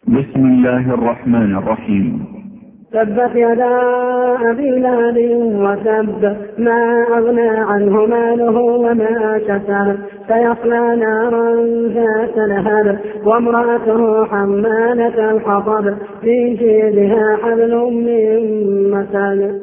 بسم الله الرحمن الرحيم. تبت يدا أبي لهب وتب، ما أغنى عنه ماله وما كسب، سيصلى نارا ذات لهب وامرأته حمالة الحطب، في جيدها حبل من مسد.